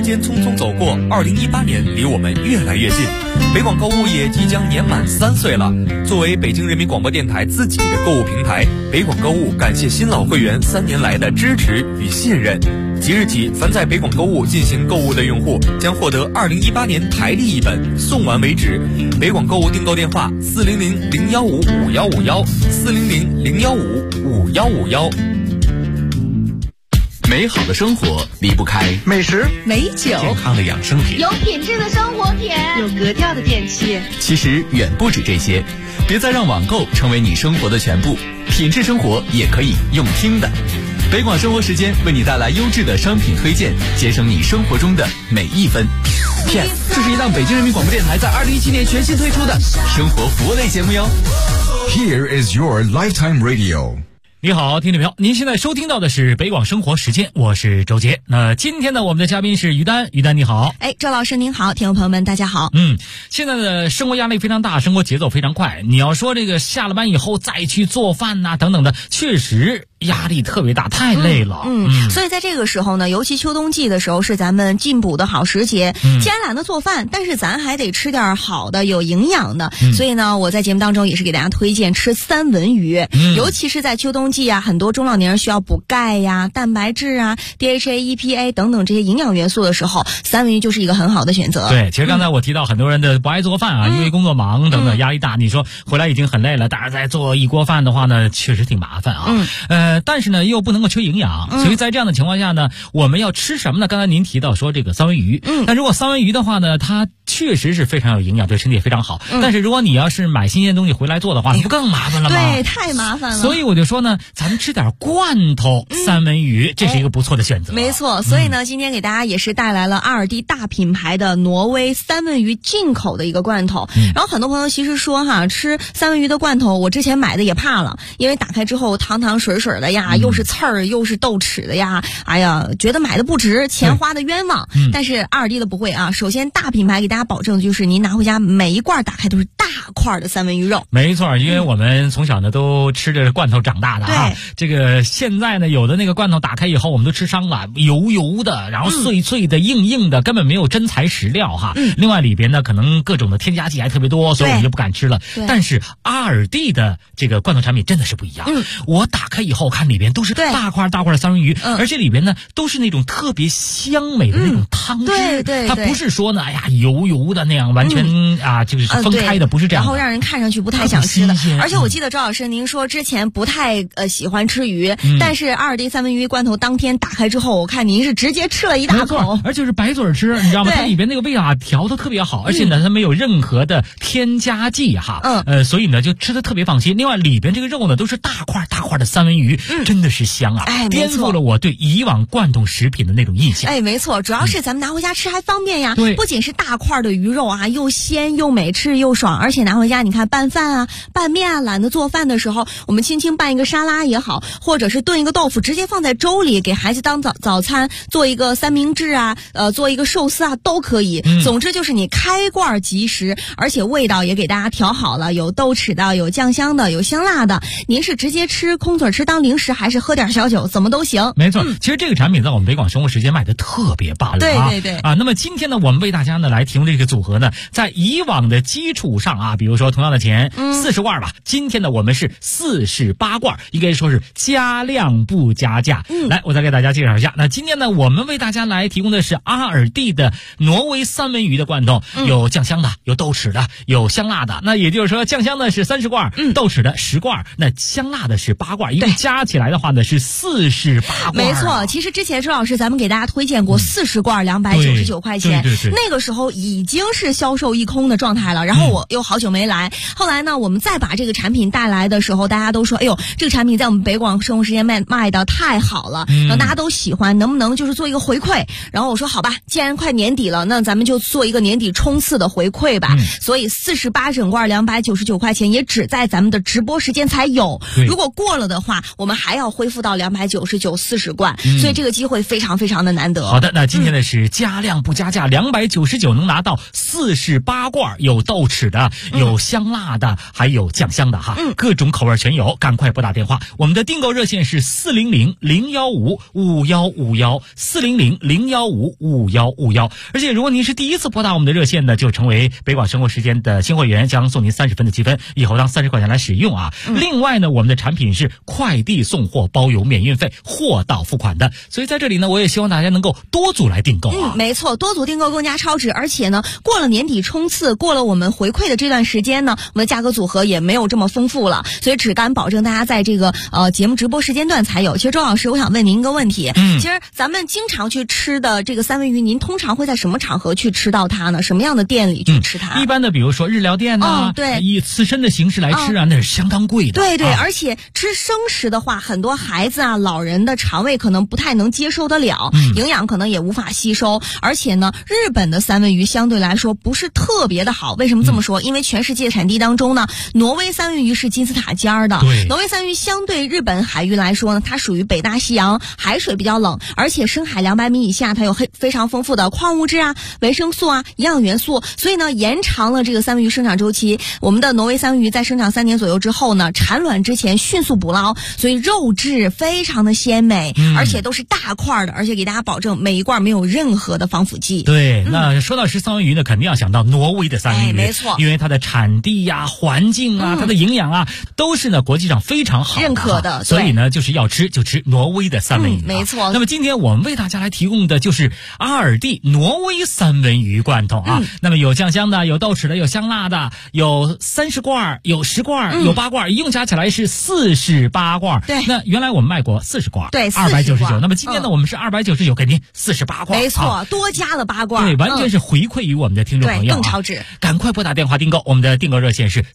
间匆匆走过，2018年离我们越来越近。北广购物也即将年满3岁了。作为北京人民广播电台自己的购物平台，北广购物感谢新老会员3年来的支持与信任。即日起，凡在北广购物进行购物的用户将获得2018年台历一本，送完为止。北广购物订购电话：400-015-5151，400-015-5151。 美好的生活离不开美食、 美酒、 健康的养生品， 有品质的生活品， 有格调的电器。 其实远不止这些，别再让网购成为你生活的全部，品质生活也可以用听的。北广生活时间为你带来优质的商品推荐，节省你生活中的每一分。这是一档北京人民广播电台在2017年全新推出的生活服务类节目哟。 Here is your lifetime radio。 你好，听众朋友，您现在收听到的是北广生活时间，我是周杰。那今天呢，我们的嘉宾是于丹，于丹你好。 周老师您好，听众朋友们大家好。 现在的生活压力非常大，生活节奏非常快，你要说这个下了班以后再去做饭呐等等的，确实压力特别大，太累了。 所以在这个时候呢，尤其秋冬季的时候是咱们进补的好时节。既然懒得做饭，但是咱还得吃点好的有营养的，所以呢，我在节目当中也是给大家推荐吃三文鱼。尤其是在秋冬季啊，很多中老年人需要补钙呀、蛋白质啊、DHA、EPA 等等这些营养元素的时候，三文鱼就是一个很好的选择。 对，其实刚才我提到很多人的不爱做饭啊，因为工作忙等等压力大，你说回来已经很累了，但是再做一锅饭的话呢，确实挺麻烦啊。但是呢又不能够缺营养，所以在这样的情况下呢，我们要吃什么呢？刚才您提到说这个三文鱼，但如果三文鱼的话呢，它确实是非常有营养，对身体也非常好。但是如果你要是买新鲜东西回来做的话，那不更麻烦了吗？ 对，太麻烦了。 所以我就说呢，咱们吃点罐头三文鱼，这是一个不错的选择。 没错，所以呢，今天给大家也是带来了阿尔蒂大品牌的挪威三文鱼进口的一个罐头。然后很多朋友其实说哈，吃三文鱼的罐头，我之前买的也怕了，因为打开之后汤汤水水的呀，又是刺儿又是豆豉的呀，哎呀，觉得买的不值，钱花的冤枉。但是阿尔蒂的不会啊，首先大品牌给大家保证就是您拿回家每一罐打开都是大块的三文鱼肉。 没错，因为我们从小呢都吃着罐头长大的啊。这个现在呢有的那个罐头打开以后我们都吃伤了，油油的，然后脆脆的、硬硬的，根本没有真材实料哈。另外里边呢可能各种的添加剂还特别多，所以我们就不敢吃了。但是阿尔蒂的这个罐头产品真的是不一样。我打开以后看里边都是大块大块的三文鱼，而且里边呢都是那种特别香美的那种汤汁。它不是说呢，哎呀油油的那样完全就是分开的，不是这样的。 然后让人看上去不太想吃的。而且我记得周老师您说之前不太喜欢吃鱼，但是阿尔蒂三文鱼罐头当天打开之后，我看您是直接吃了一大口， 而且是白嘴吃，你知道吗？它里边那个味道调得特别好，而且呢它没有任何的添加剂哈。所以呢就吃得特别放心。另外里边这个肉呢都是大块大块的三文鱼，真的是香啊！颠覆了我对以往罐头食品的那种印象。 没错，主要是咱们拿回家吃还方便呀。不仅是大块的鱼肉啊，又鲜又美，吃又爽，而且拿回家你看拌饭啊、拌面啊，懒得做饭的时候，我们轻轻拌一个沙拉也好，或者是炖一个豆腐，直接放在粥里给孩子当早餐，做一个三明治啊，做一个寿司啊都可以。总之就是你开罐即食，而且味道也给大家调好了，有豆豉的，有酱香的，有香辣的。您是直接吃空嘴吃当零食，还是喝点小酒，怎么都行。 没错，其实这个产品在我们北广生活时间卖的特别棒了啊。 对那么今天呢，我们为大家呢来提供这个组合呢，在以往的基础上啊，比如说同样的钱40罐吧，今天呢我们是48罐，应该说是加量不加价。来，我再给大家介绍一下。那今天呢，我们为大家来提供的是阿尔蒂的挪威三文鱼的罐头，有酱香的，有豆豉的，有香辣的。那也就是说，酱香的是30罐，豆豉的10罐，那香辣的是8罐，一共加起来的话呢是48罐。 没错，其实之前周老师咱们给大家推荐过40罐299块钱，那个时候已经是销售一空的状态了。然后我又好久没来，后来呢，我们再把这个产品带来的时候，大家都说，哎呦，这个产品在我们北广生活时间卖的太好了，然后大家都喜欢，能不能就是做一个回馈？然后我说好吧，既然快年底了，那咱们就做一个年底冲刺的回馈吧。所以48整罐299块钱也只在咱们的直播时间才有，如果过了的话，我们还要恢复到299 40罐，所以这个机会非常非常的难得。 好的，那今天呢是加量不加价，299能拿到。 到48罐，有豆豉的，有香辣的，还有酱香的哈，各种口味全有，赶快拨打电话，我们的订购热线是400-015-5151，400-015-5151。而且如果您是第一次拨打我们的热线的，就成为北广生活时间的新会员，将送您30分的积分，以后当30块钱来使用啊。另外呢，我们的产品是快递送货包邮免运费，货到付款的，所以在这里呢，我也希望大家能够多组来订购啊。 没错，多组订购更加超值，而且呢，过了年底冲刺，过了我们回馈的这段时间呢，我们的价格组合也没有这么丰富了，所以只敢保证大家在这个节目直播时间段才有。其实周老师，我想问您一个问题，其实咱们经常去吃的这个三文鱼，您通常会在什么场合去吃到它呢？什么样的店里去吃它？ 一般的比如说日料店啊， 对， 以刺身的形式来吃啊，那是相当贵的。 对，而且吃生食的话，很多孩子啊、老人的肠胃可能不太能接受得了，营养可能也无法吸收。而且呢，日本的三文鱼相对来说不是特别的好。为什么这么说？因为全世界产地当中呢，挪威三文鱼是金字塔尖儿的。挪威三文鱼相对日本海域来说呢，它属于北大西洋，海水比较冷，而且深海200米以下，它有非常丰富的矿物质啊、维生素啊、营养元素，所以呢，延长了这个三文鱼生长周期。我们的挪威三文鱼在生长3年左右之后呢，产卵之前迅速捕捞，所以肉质非常的鲜美，而且都是大块的，而且给大家保证每一罐没有任何的防腐剂。 对，那说到吃三文鱼呢，肯定要想到挪威的三文鱼， 没错， 因为它的产地呀、环境啊、它的营养啊，都是呢国际上非常好的认可的， 所以呢，就是要吃就吃挪威的三文鱼， 没错。 那么今天我们为大家来提供的就是阿尔蒂挪威三文鱼罐头啊，那么有酱香的，有豆豉的，有香辣的，有30罐，有10罐，有8罐，一共加起来是48罐。 对， 那原来我们卖过40罐， 对 ，299。那么今天呢，我们是299，给您48罐， 没错，多加了8罐， 对，完全是回馈于我们的听众朋友， 更超值。 赶快拨打电话订购，我们的订购热线是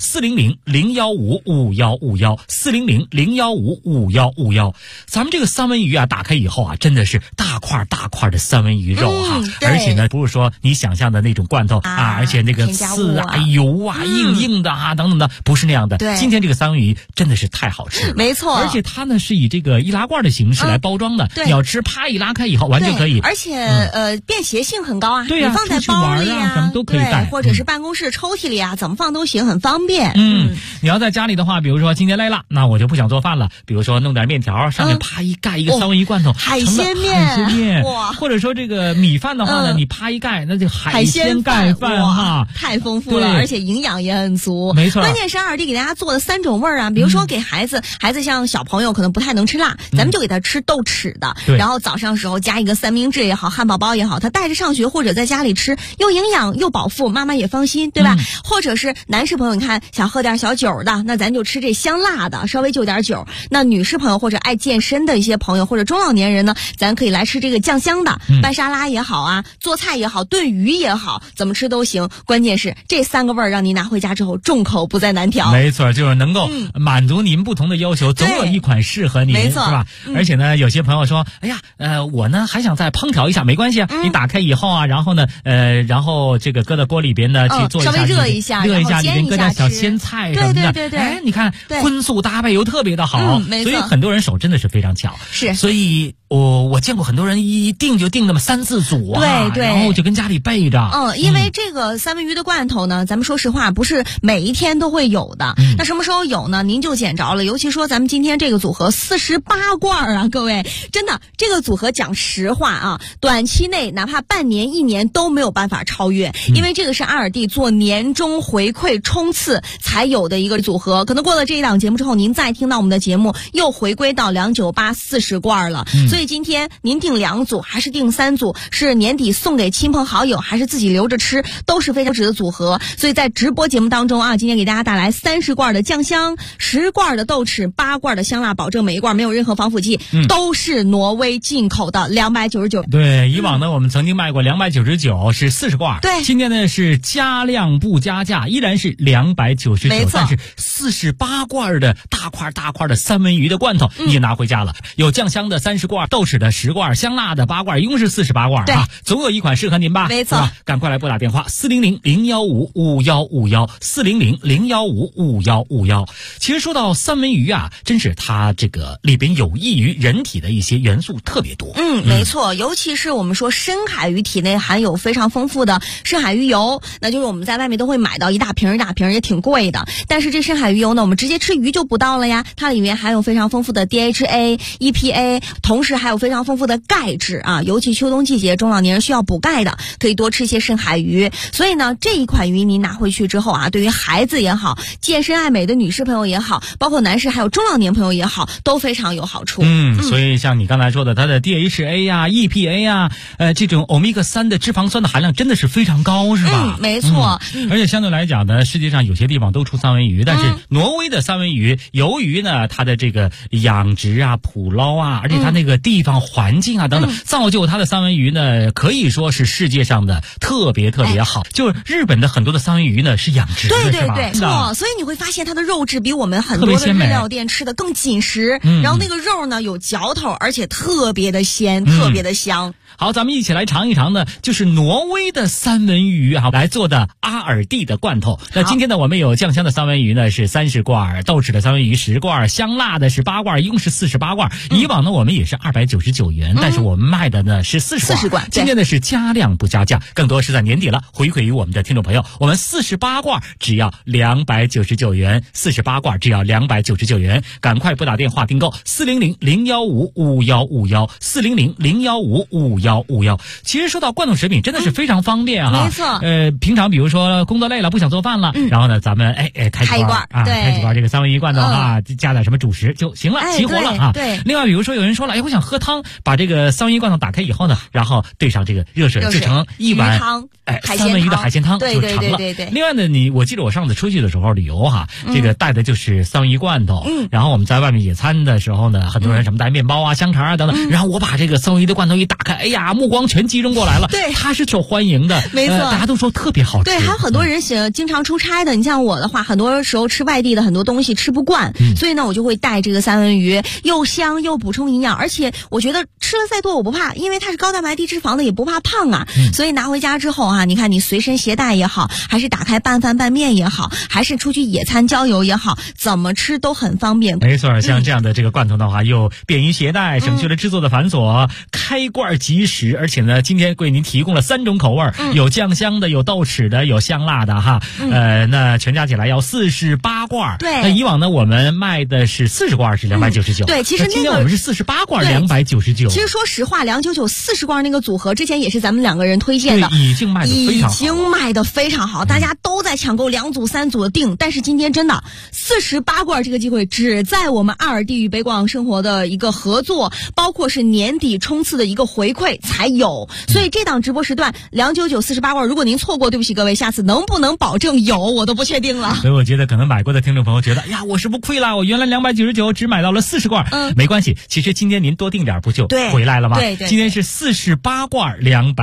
400-015-5151，400-015-5151。咱们这个三文鱼啊，打开以后啊，真的是大块大块的三文鱼肉哈，而且呢，不是说你想象的那种罐头啊，而且那个刺啊、油啊、硬硬的啊等等的，不是那样的。 对， 今天这个三文鱼真的是太好吃了， 没错。 而且它呢是以这个易拉罐的形式来包装的，你要吃啪一拉开以后完全可以， 而且便携性很高啊， 对呀， 你放在包里啊，什么都可以带， 或者是办公室抽屉里啊，怎么放都行，很方便。 你要在家里的话，比如说今天累了，那我就不想做饭了，比如说弄点面条，上面啪一盖一个三文鱼罐头， 海鲜面， 哇！或者说这个米饭的话呢，你啪一盖，那就海鲜盖饭哈， 太丰富了，而且营养也很足。 没错， 关键是阿尔蒂给大家做的3种味儿啊，比如说给孩子像小朋友可能不太能吃辣，咱们就给他吃豆豉的，然后早上时候加一个三明治也好，汉堡包也好，他带着上学或者在家里吃，又营养又饱腹，妈妈也放心，对吧？或者是男士朋友，你看想喝点小酒的，那咱就吃这香辣的，稍微就点酒。那女士朋友或者爱健身的一些朋友或者中老年人呢，咱可以来吃这个酱香的，拌沙拉也好啊，做菜也好，炖鱼也好，怎么吃都行。关键是这3个味儿让您拿回家之后众口不再难调。 没错，就是能够满足您不同的要求，总有一款适合您， 没错， 是吧？而且呢，有些朋友说，哎呀，我呢还想再烹调一下，没关系啊，你打开以后啊，然后呢，然后这个搁到锅里边呢去做一下， 稍微热一下， 里边搁点小鲜菜什么的， 对， 哎，你看荤素搭配又特别的好，所以很多人手真的是非常巧， 是， 所以我见过很多人一订就订那么3-4组啊， 对， 然后就跟家里备着。 因为这个三文鱼的罐头呢，咱们说实话不是每一天都会有的，那什么时候有呢？您就捡着了。尤其说咱们今天这个组合48罐啊，各位，真的这个组合讲实话啊，短期内哪怕半年1年都没有办法超越，因为这个是阿尔蒂做年终回馈冲刺才有的一个组合。可能过了这一档节目之后，您再听到我们的节目又回归到298 40罐了，所以今天您订2组还是订3组，是年底送给亲朋好友还是自己留着吃，都是非常值的组合。所以在直播节目当中啊，今天给大家带来30罐的酱香，10罐的豆豉，8罐的香辣，保证每一罐没有任何防腐剂，都是挪威进口的，299。 对，以往呢我们曾经卖过299，是40罐， 对， 今天呢是加量不加价，依然是299，但是48罐的大块的三文鱼的罐头你也拿回家了，有酱香的30罐，豆豉的10罐，香辣的8罐，一共是48罐啊，总有一款适合您吧？ 没错， 赶快来拨打电话400-015-5151，400-015-5151。其实说到三文鱼啊，真是它这个里边有益于人体的一些元素特别多。 没错，尤其是我们说深海鱼体内含有非常丰富富的深海鱼油，那就是我们在外面都会买到一大瓶一大瓶，也挺贵的。但是这深海鱼油呢，我们直接吃鱼就补到了呀，它里面含有非常丰富的 DHA、EPA， 同时还有非常丰富的钙质啊，尤其秋冬季节中老年人需要补钙的，可以多吃一些深海鱼。所以呢，这一款鱼你拿回去之后啊，对于孩子也好，健身爱美的女士朋友也好，包括男士还有中老年朋友也好，都非常有好处。 所以像你刚才说的，它的 DHA 啊、EPA 啊，这种欧米伽3的脂肪酸的含量真的是非常高，是吧？ 没错。 而且相对来讲呢，世界上有些地方都出三文鱼，但是挪威的三文鱼，由于呢它的这个养殖啊、捕捞啊，而且它那个地方环境啊等等，造就它的三文鱼呢，可以说是世界上的特别好。就是日本的很多的三文鱼呢是养殖的，是吧？ 对，错。所以你会发现它的肉质比我们很多的日料店吃的更紧实，然后那个肉呢有嚼头，而且特别的鲜，特别的香。 好，咱们一起来尝一尝呢，就是挪威的三文鱼来做的阿尔蒂的罐头。那今天呢，我们有酱香的三文鱼呢是30罐，豆豉的三文鱼10罐，香辣的是8罐，一共是48罐。以往呢我们也是299元，但是我们卖的呢是40罐。今天呢是加量不加价，更多是在年底了，回馈于我们的听众朋友。我们48罐只要299元，48罐只要299元，赶快拨打电话订购400-015-5151 400-015-5151。其实说到罐头食品真的是非常方便没错。 平常比如说工作累了不想做饭了，然后呢咱们开几罐开几罐这个三文鱼罐头加点什么主食就行了，齐活了啊。 对。 另外比如说有人说了，我想喝汤，把这个三文鱼罐头打开以后呢，然后兑上这个热水就成一碗三文鱼的海鲜汤就成了。 对。 另外呢，我记得我上次出去的时候旅游这个带的就是三文鱼罐头，然后我们在外面野餐的时候呢，很多人什么带面包啊、香肠啊等等，然后我把这个三文鱼的罐头一打开，目光全集中过来了。 对， 它是受欢迎的， 没错， 大家都说特别好吃。 对，还有很多人经常出差的，你像我的话，很多时候吃外地的很多东西吃不惯，所以呢，我就会带这个三文鱼，又香又补充营养，而且我觉得吃了再多我不怕，因为它是高蛋白低脂肪的，也不怕胖啊。所以拿回家之后你看你随身携带也好，还是打开拌饭拌面也好，还是出去野餐郊游也好，怎么吃都很方便。 没错，像这样的这个罐头的话，又便于携带，省去了制作的繁琐，开罐即食，而且呢，今天为您提供了3种口味，有酱香的，有豆豉的，有香辣的那全加起来要48罐。 对。 那以往呢，我们卖的是40罐是299。 对，其实今天我们是48罐299。 其实说实话，299 40罐那个组合之前也是咱们2个人推荐的， 已经卖得非常好， 大家都在抢购2组3组的订。但是今天真的48罐这个机会只在我们阿尔蒂与北广生活的一个合作，包括是年底冲刺的一个回馈才有。所以这档直播时段299 48罐，如果您错过，对不起各位，下次能不能保证有我都不确定了。 所以我觉得可能买过的听众朋友觉得，我是不亏了，我原来299只买到了40罐。没关系，其实今天您多订点不就回来了吗？ 对。 今天是48罐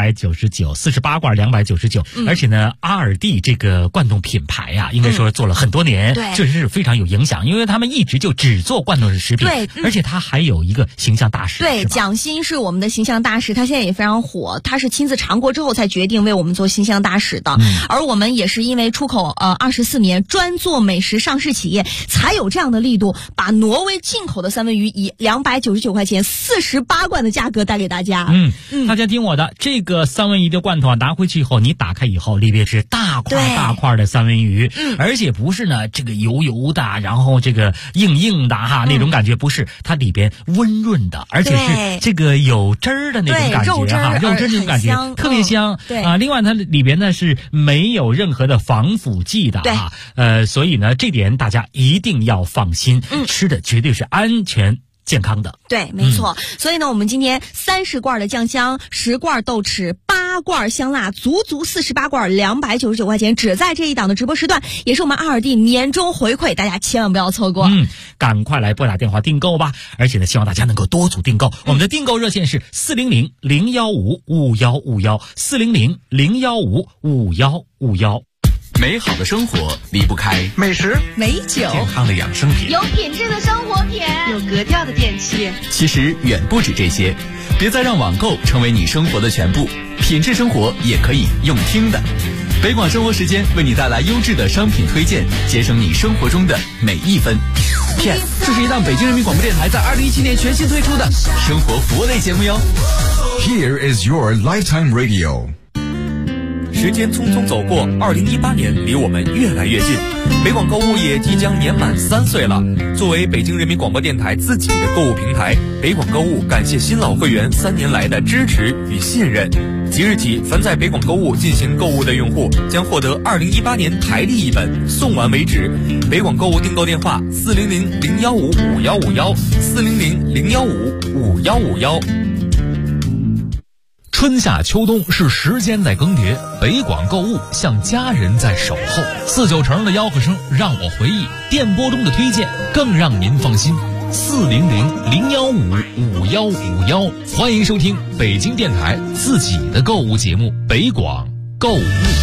299，48罐299。而且呢，阿尔蒂这个罐头品牌应该说做了很多年，确实是非常有影响，因为他们一直就只做罐头食品。对。而且他还有一个形象大使。 对，蒋欣是我们的形象大使，他现在也非常火，他是亲自尝过之后才决定为我们做形象大使的。而我们也是因为出口24年，专做美食上市企业，才有这样的力度，把挪威进口的三文鱼以299块钱48罐的价格带给大家。 大家听我的，这个三文鱼的罐头拿回去以后，你打开以后，里边是大块的三文鱼，而且不是呢这个油油的，然后这个硬的那种感觉，不是，它里边温润的，而且是这个有汁儿的那种感觉肉汁那种感觉特别香。另外它里边呢是没有任何的防腐剂的所以呢这点大家一定要放心，吃的绝对是安全健康的。 对，没错。所以呢，我们今天30罐的酱香，10罐豆豉，8罐香辣，足48罐299块钱，只在这一档的直播时段，也是我们阿尔蒂年终回馈，大家千万不要错过。 赶快来拨打电话订购吧！而且呢，希望大家能够多组订购。我们的订购热线是400-015-5151 400-015-5151。 美好的生活离不开美食、 美酒、 健康的养生品、 有品质的生活品、 有格调的电器。 其实远不止这些，别再让网购成为你生活的全部，品质生活也可以用听的。北广生活时间为你带来优质的商品推荐，节省你生活中的每一分。Yes， 这是一档北京人民广播电台在2017年全新推出的生活服务类节目哟。 Here is your lifetime radio。 时间匆匆走过，2018年离我们越来越近。北广购物也即将年满3岁了。作为北京人民广播电台自己的购物平台，北广购物感谢新老会员3年来的支持与信任。即日起，凡在北广购物进行购物的用户将获得2018年台历一本，送完为止。北广购物订购电话：400-015-5151，400-015-5151。 春夏秋冬是时间在更迭，北广购物像家人在守候。49成的吆喝声让我回忆，电波中的推荐更让您放心。400-015-5151，欢迎收听北京电台自己的购物节目《北广购物》。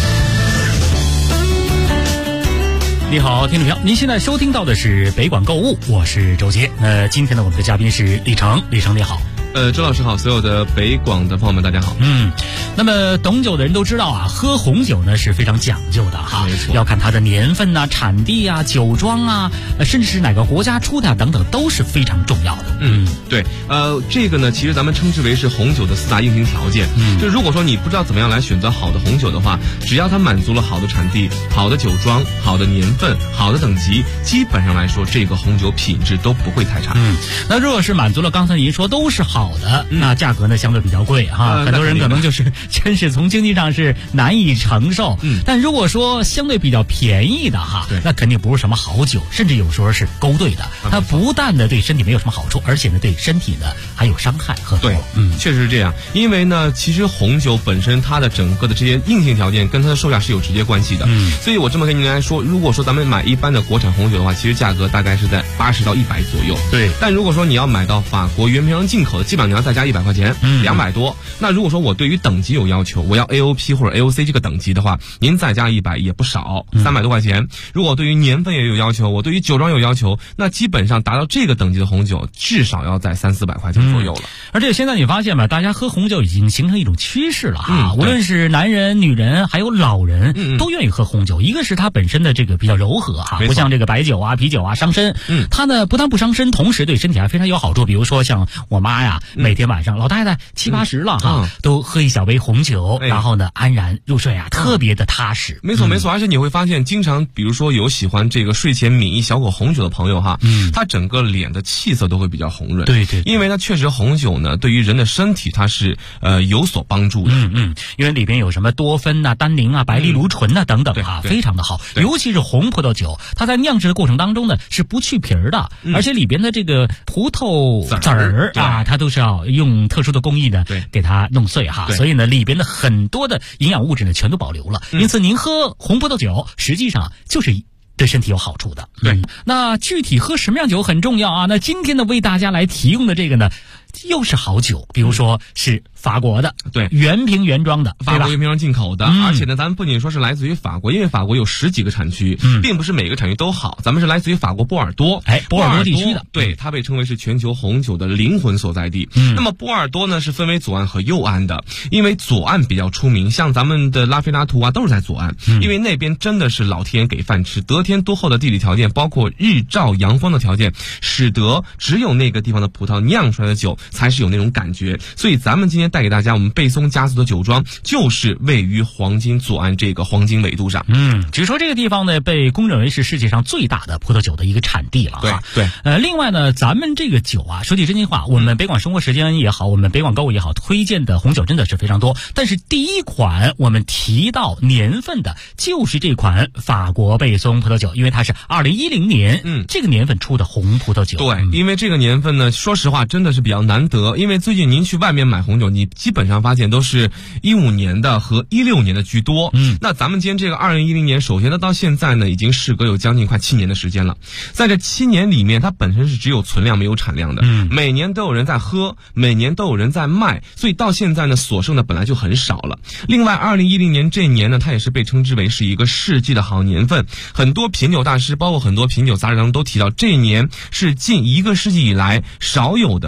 你好，听众朋友，您现在收听到的是北广购物，我是周杰。今天呢，我们的嘉宾是李成，李成你好。 周老师好，所有的北广的朋友们大家好。 那么懂酒的人都知道啊，喝红酒呢是非常讲究的哈， 没错， 要看它的年份啊、产地啊、酒庄啊，甚至是哪个国家出的等等，都是非常重要的。 对，这个呢，其实咱们称之为是红酒的4大硬性条件。就如果说你不知道怎么样来选择好的红酒的话，只要它满足了好的产地、好的酒庄、好的年份、好的等级，基本上来说，这个红酒品质都不会太差。 那如果是满足了刚才您说都是好的，那价格呢相对比较贵哈，很多人可能就是真是从经济上是难以承受。但如果说相对比较便宜的哈，那肯定不是什么好酒，甚至有时候是勾兑的。它不但呢对身体没有什么好处，而且呢对身体呢还有伤害和对，确实是这样。因为呢，其实红酒本身它的整个的这些硬性条件跟它的售价是有直接关系的。所以我这么跟您来说，如果说咱们买一般的国产红酒的话，其实价格大概是在80到100左右。 对， 但如果说你要买到法国原瓶装进口的，基本上你要再加100块钱，200多。那如果说我对于等级有要求，我要 AOP 或者 AOC 这个等级的话，您再加100也不少，300多块钱。如果对于年份也有要求，我对于酒庄有要求，那基本上达到这个等级的红酒，至少要在300-400块钱左右了。 而且现在你发现吧，大家喝红酒已经形成一种趋势了哈，无论是男人、女人还有老人，都愿意喝红酒。一个是它本身的这个比较柔和哈，不像这个白酒啊、啤酒啊伤身。它呢不但不伤身，同时对身体还非常有好处。比如说像我妈呀，每天晚上老太太70-80了哈，都喝一小杯红酒，然后呢安然入睡啊，特别的踏实。 没错没错，而且你会发现，经常比如说有喜欢这个睡前抿一小口红酒的朋友哈，他整个脸的气色都会比较红润。 对对， 因为呢确实红酒呢对于人的身体它是有所帮助的。 因为里边有什么多酚啊、单宁啊、白藜芦醇啊等等啊，非常的好。尤其是红葡萄酒，它在酿制的过程当中呢是不去皮儿的，而且里边的这个葡萄籽儿啊，它都是要用特殊的工艺呢给它弄碎哈，所以呢里边的很多的营养物质呢全都保留了。因此您喝红葡萄酒实际上就是对身体有好处的。 对， 那具体喝什么样酒很重要啊。那今天呢为大家来提供的这个呢又是好酒，比如说是法国的， 对， 原瓶原装的， 法国原瓶装进口的，而且呢，咱们不仅说是来自于法国，因为法国有10几个产区，并不是每个产区都好，咱们是来自于法国波尔多， 波尔多地区的， 对，它被称为是全球红酒的灵魂所在地。那么波尔多呢是分为左岸和右岸的，因为左岸比较出名，像咱们的拉菲拉图啊都是在左岸，因为那边真的是老天给饭吃，得天独厚的地理条件，包括日照阳光的条件，使得只有那个地方的葡萄酿出来的酒才是有那种感觉。所以咱们今天带给大家我们贝松家族的酒庄，就是位于黄金左岸这个黄金纬度上。 据说这个地方呢被公认为是世界上最大的葡萄酒的一个产地了哈。 对， 另外呢，咱们这个酒啊，说句真心话，我们北广生活时间也好，我们北广购物也好，推荐的红酒真的是非常多。但是第一款我们提到年份的就是这款法国贝松葡萄酒，因为它是2010年这个年份出的红葡萄酒。 对，因为这个年份呢，说实话真的是比较难得，因为最近您去外面买红酒，你基本上发现都是15年的和16年的居多。那咱们今天这个2010年，首先呢到现在呢已经事隔有将近快7年的时间了，在这7年里面，它本身是只有存量没有产量的，每年都有人在喝，每年都有人在卖，所以到现在呢所剩的本来就很少了。另外2010年这一年呢，它也是被称之为是一个世纪的好年份，很多品酒大师包括很多品酒杂志当中都提到，这一年是近1个世纪以来少有的3个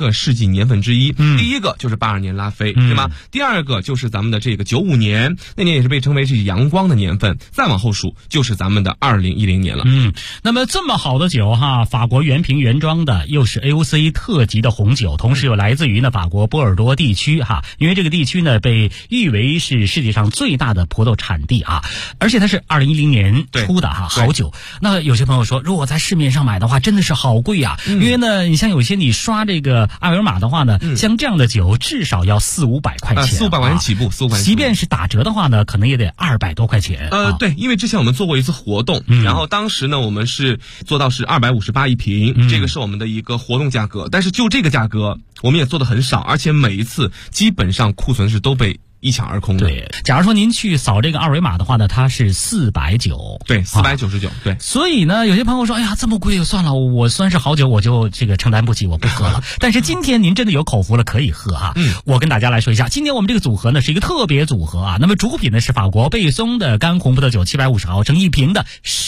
个世纪年份之一。第一个就是82年拉菲，对吗？第二个就是咱们的这个95年，那年也是被称为是阳光的年份。再往后数就是咱们的2010年了。 那么这么好的酒哈，法国原瓶原装的，又是 AOC 特级的红酒，同时又来自于呢法国波尔多地区哈，因为这个地区呢被誉为是世界上最大的葡萄产地啊，而且它是2010年出的哈，好酒。那有些朋友说，如果在市面上买的话，真的是好贵啊，因为呢，你像有些你刷这个二维码的话呢，像这样的酒至少要400-500块钱 ，400块钱起步，400块钱。 即便是打折的话呢，可能也得200多块钱。 对，因为之前我们做过一次活动，然后当时呢，我们是做到是258一瓶，这个是我们的一个活动价格，但是就这个价格，我们也做的很少，而且每一次基本上库存是都被一抢而空的。 对，假如说您去扫这个二维码的话呢，它是490， 对，499，对。 所以呢，有些朋友说，哎呀，这么贵，算了，我虽然是好酒，我就这个承担不起，我不喝了。但是今天您真的有口福了，可以喝哈。我跟大家来说一下，今天我们这个组合呢是一个特别组合啊。那么主品呢是法国贝松的干红葡萄酒，750毫升一瓶的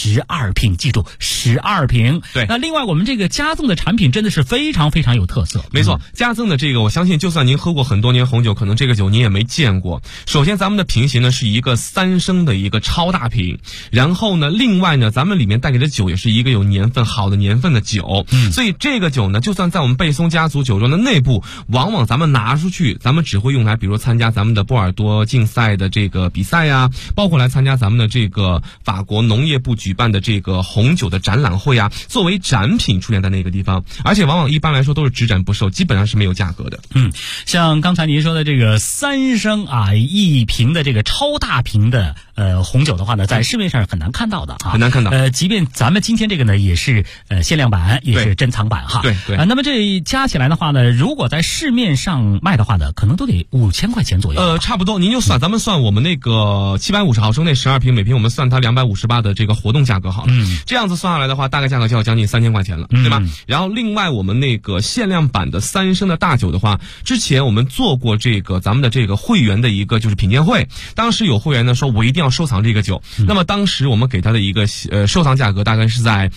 12瓶，记住12瓶。 对。 那另外我们这个加赠的产品真的是非常非常有特色。 没错，加赠的这个，我相信就算您喝过很多年红酒，可能这个酒您也没见过。首先咱们的瓶型呢是一个3升的一个超大瓶，然后呢另外呢咱们里面带给的酒也是一个有年份好的年份的酒，所以这个酒呢就算在我们贝松家族酒庄的内部，往往咱们拿出去，咱们只会用来比如参加咱们的波尔多竞赛的这个比赛啊，包括来参加咱们的这个法国农业部举办的这个红酒的展览会啊，作为展品出现在那个地方，而且往往一般来说都是只展不售，基本上是没有价格的。 像刚才您说的这个3升啊一瓶的这个超大瓶的红酒的话呢，在市面上是很难看到的啊， 很难看到。 即便咱们今天这个呢也是限量版，也是珍藏版哈。 对。 那么这加起来的话呢，如果在市面上卖的话呢，可能都得5000块钱左右。 差不多，您就算咱们算我们那个750毫升那12瓶，每瓶我们算它258的这个活动价格好了。这样子算下来的话，大概价格就要将近3000块钱了，对吧？然后另外我们那个限量版的3升的大酒的话，之前我们做过这个咱们的这个会员的一个就是品鉴会，当时有会员呢说我一定要收藏这个酒，那么当时我们给他的一个收藏价格大概是在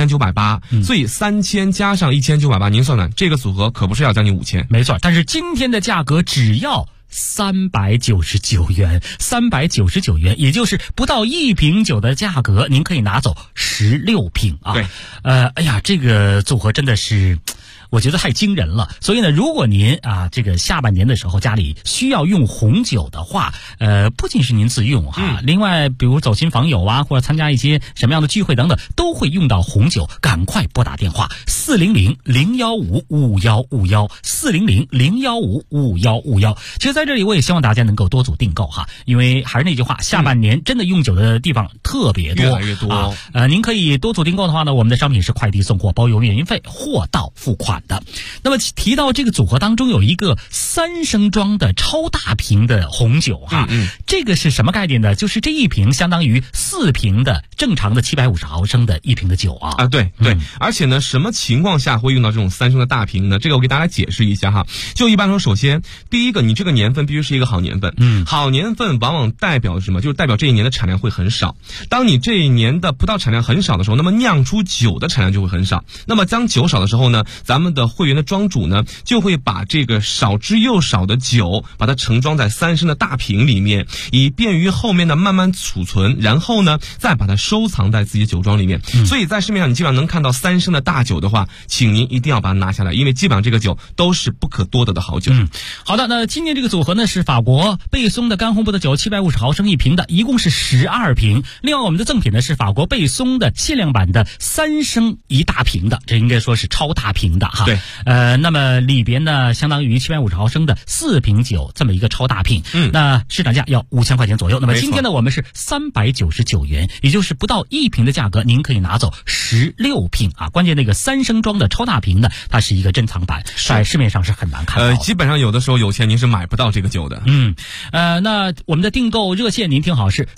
1980，所以3000加上1980，您算算这个组合可不是要将近5000。 没错，但是今天的价格只要399元，399元，也就是不到1瓶酒的价格，您可以拿走16瓶啊。 对， 哎呀，这个组合真的是我觉得太惊人了。所以呢，如果您啊这个下半年的时候家里需要用红酒的话，不仅是您自用哈，另外比如走亲访友啊，或者参加一些什么样的聚会等等，都会用到红酒，赶快拨打电话400-015-5151，400-015-5151。其实在这里我也希望大家能够多组订购哈，因为还是那句话，下半年真的用酒的地方特别多， 越来越多您可以多组订购的话呢，我们的商品是快递送货，包邮免运费，货到付款的。那么提到这个组合当中有一个3升装的超大瓶的红酒哈，这个是什么概念呢？就是这一瓶相当于4瓶的正常的750毫升的一瓶的酒啊。 对，而且呢，什么情况下会用到这种3升的大瓶呢？这个我给大家解释一下哈。就一般说，首先第一个，你这个年份必须是一个好年份，好年份往往代表什么？就是代表这一年的产量会很少。当你这一年的葡萄产量很少的时候，那么酿出酒的产量就会很少。那么当酒少的时候呢，咱们的会员的庄主呢，就会把这个少之又少的酒，把它盛装在3升的大瓶里面，以便于后面的慢慢储存，然后呢，再把它收藏在自己酒庄里面。所以在市面上你基本上能看到3升的大酒的话，请您一定要把它拿下来，因为基本上这个酒都是不可多得的好酒。 好的，那今年这个组合呢是法国贝松的干红葡萄酒，750毫升一瓶的，一共是12瓶。另外我们的赠品呢是法国贝松的限量版的3升一大瓶的，这应该说是超大瓶的哈。 对， 那么里边呢相当于750毫升的4瓶酒这么一个超大瓶，那市场价要5000块钱左右。那么今天呢我们是399元，也就是不到1瓶的价格，您可以拿走16瓶啊。关键那个3升装的超大瓶呢，它是一个珍藏版，在市面上是很难看到的。 基本上有的时候有钱您是买不到这个酒的。 那我们的订购热线您听好是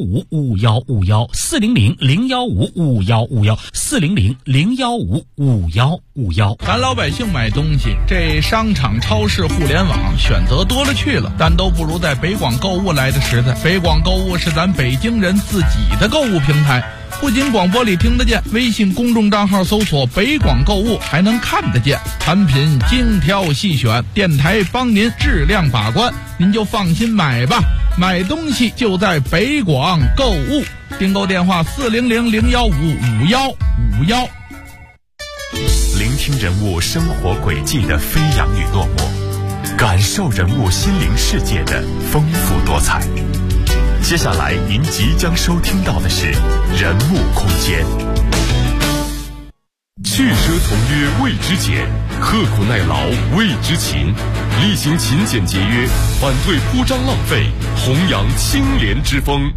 400-015-5151，400-015-5151，400-015-5151。 5151。 咱老百姓买东西，这商场、超市、互联网选择多了去了，但都不如在北广购物来的实在。北广购物是咱北京人自己的购物平台，不仅广播里听得见，微信公众账号搜索北广购物还能看得见，产品精挑细选，电台帮您质量把关，您就放心买吧。买东西就在北广购物，订购电话400-015-5151。 聆听人物生活轨迹的飞扬与落寞，感受人物心灵世界的丰富多彩。接下来您即将收听到的是人物空间。 去奢从约谓之俭，刻苦耐劳谓之勤，力行勤俭节约，反对铺张浪费，弘扬清廉之风。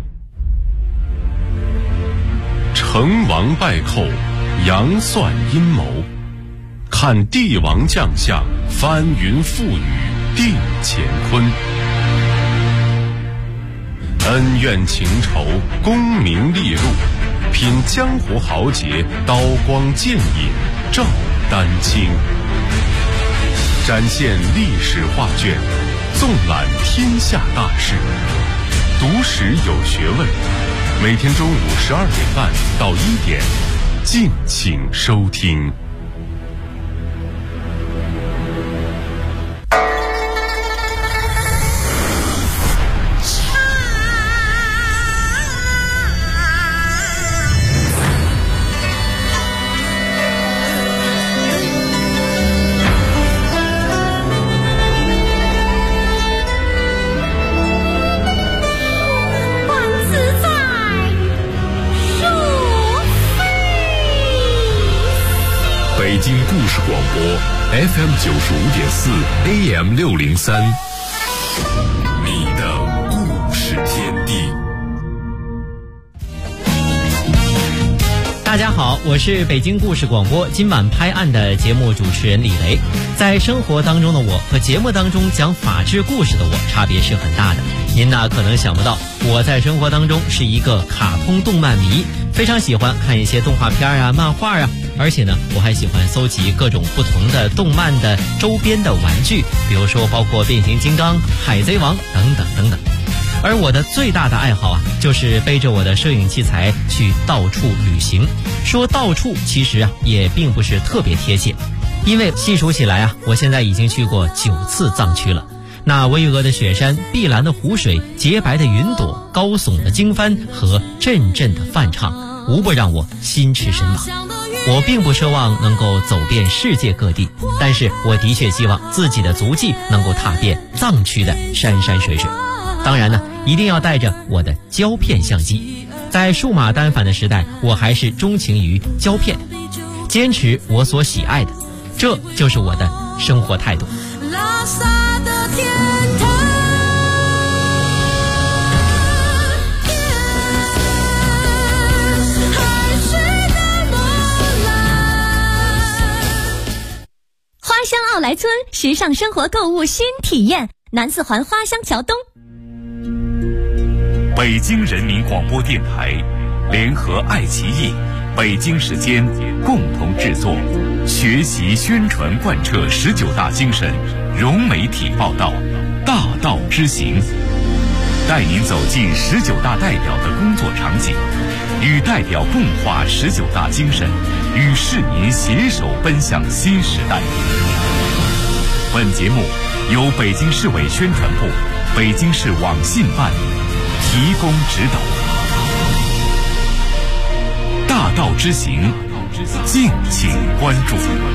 成王败寇，杨算阴谋，看帝王将相，翻云覆雨，定乾坤。恩怨情仇，功名利禄，品江湖豪杰，刀光剑影，照丹青。展现历史画卷，纵览天下大事，读史有学问。每天中午12点半到1点，敬请收听。北京故事广播 FM 95.4 AM 603，你的故事天地。 大家好，我是北京故事广播今晚拍案的节目主持人李雷。在生活当中的我和节目当中讲法治故事的我差别是很大的。您呢可能想不到，我在生活当中是一个卡通动漫迷，非常喜欢看一些动画片啊、漫画啊，而且呢我还喜欢搜集各种不同的动漫的周边的玩具，比如说包括变形金刚、海贼王等等等等。而我的最大的爱好啊，就是背着我的摄影器材去到处旅行。说到处其实啊也并不是特别贴切，因为细数起来啊，我现在已经去过9次藏区了。那巍峨的雪山、碧蓝的湖水、洁白的云朵、高耸的经幡和阵阵的梵唱，无不让我心驰神往。我并不奢望能够走遍世界各地，但是我的确希望自己的足迹能够踏遍藏区的山山水水。当然呢，一定要带着我的胶片相机。在数码单反的时代，我还是钟情于胶片，坚持我所喜爱的，这就是我的生活态度。拉萨的天堂，海水的波澜。花乡奥莱村时尚生活购物新体验，南四环花乡桥东。 北京人民广播电台联合爱奇艺、北京时间共同制作，学习宣传贯彻19大精神，融媒体报道，大道之行，带您走进19大代表的工作场景，与代表共话19大精神，与市民携手奔向新时代。本节目由北京市委宣传部、北京市网信办提供指导。大道之行，敬请关注。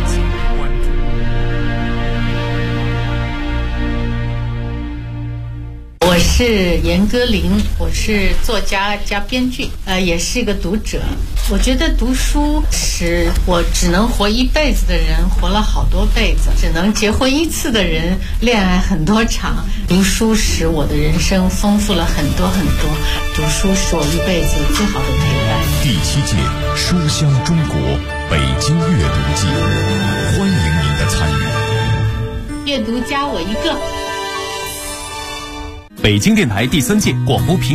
我是严歌苓，我是作家加编剧，也是一个读者。我觉得读书使我只能活一辈子的人活了好多辈子，只能结婚一次的人恋爱很多场。读书使我的人生丰富了很多很多，读书是我一辈子最好的陪伴。 第7届书香中国北京阅读季，欢迎您的参与。 阅读加我一个。 北京电台第3届广播评